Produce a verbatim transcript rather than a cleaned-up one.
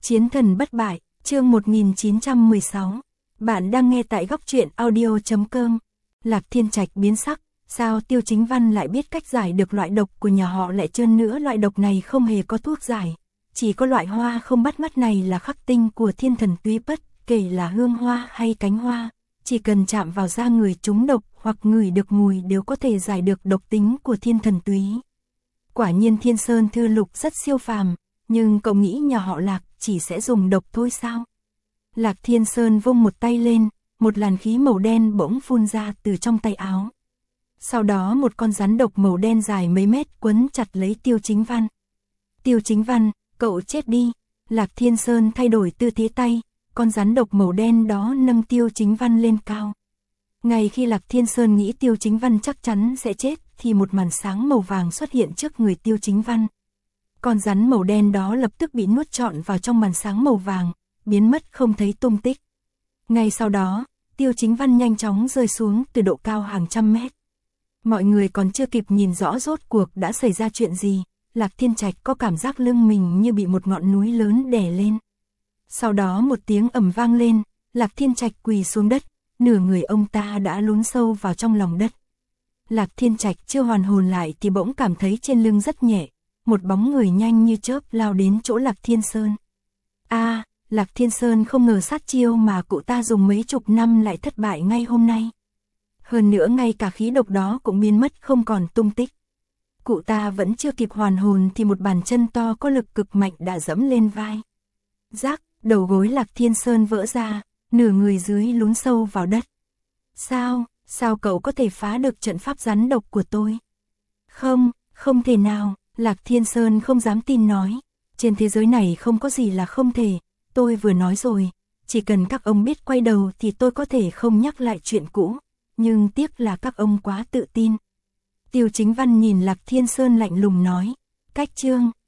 Chiến thần bất bại, chương một nghìn chín trăm mười sáu. Bạn đang nghe tại góc truyện audio chấm com. Lạc Thiên Trạch biến sắc, sao Tiêu Chính Văn lại biết cách giải được loại độc của nhà họ lại trơn nữa, loại độc này không hề có thuốc giải. Chỉ có loại hoa không bắt mắt này là khắc tinh của thiên thần túy bất, kể là hương hoa hay cánh hoa. Chỉ cần chạm vào da người trúng độc hoặc ngửi được mùi đều có thể giải được độc tính của thiên thần túy. Quả nhiên Thiên Sơn Thư Lục rất siêu phàm, nhưng cậu nghĩ nhà họ Lạc chỉ sẽ dùng độc thôi sao? Lạc Thiên Sơn vung một tay lên, một làn khí màu đen bỗng phun ra từ trong tay áo. Sau đó một con rắn độc màu đen dài mấy mét quấn chặt lấy Tiêu Chính Văn. Tiêu Chính Văn, cậu chết đi. Lạc Thiên Sơn thay đổi tư thế tay, con rắn độc màu đen đó nâng Tiêu Chính Văn lên cao. Ngay khi Lạc Thiên Sơn nghĩ Tiêu Chính Văn chắc chắn sẽ chết, thì một màn sáng màu vàng xuất hiện trước người Tiêu Chính Văn. Con rắn màu đen đó lập tức bị nuốt trọn vào trong màn sáng màu vàng, biến mất không thấy tung tích. Ngay sau đó, Tiêu Chính Văn nhanh chóng rơi xuống từ độ cao hàng trăm mét. Mọi người còn chưa kịp nhìn rõ rốt cuộc đã xảy ra chuyện gì, Lạc Thiên Trạch có cảm giác lưng mình như bị một ngọn núi lớn đè lên. Sau đó một tiếng ầm vang lên, Lạc Thiên Trạch quỳ xuống đất, nửa người ông ta đã lún sâu vào trong lòng đất. Lạc Thiên Trạch chưa hoàn hồn lại thì bỗng cảm thấy trên lưng rất nhẹ, một bóng người nhanh như chớp lao đến chỗ Lạc Thiên Sơn. A, à, Lạc Thiên Sơn không ngờ sát chiêu mà cụ ta dùng mấy chục năm lại thất bại ngay hôm nay. Hơn nữa ngay cả khí độc đó cũng biến mất không còn tung tích. Cụ ta vẫn chưa kịp hoàn hồn thì một bàn chân to có lực cực mạnh đã dẫm lên vai. Rác, đầu gối Lạc Thiên Sơn vỡ ra, nửa người dưới lún sâu vào đất. Sao, sao cậu có thể phá được trận pháp rắn độc của tôi? Không, không thể nào, Lạc Thiên Sơn không dám tin nói. Trên thế giới này không có gì là không thể, tôi vừa nói rồi, chỉ cần các ông biết quay đầu thì tôi có thể không nhắc lại chuyện cũ, nhưng tiếc là các ông quá tự tin. Tiêu Chính Văn nhìn Lạc Thiên Sơn lạnh lùng nói, cách chương.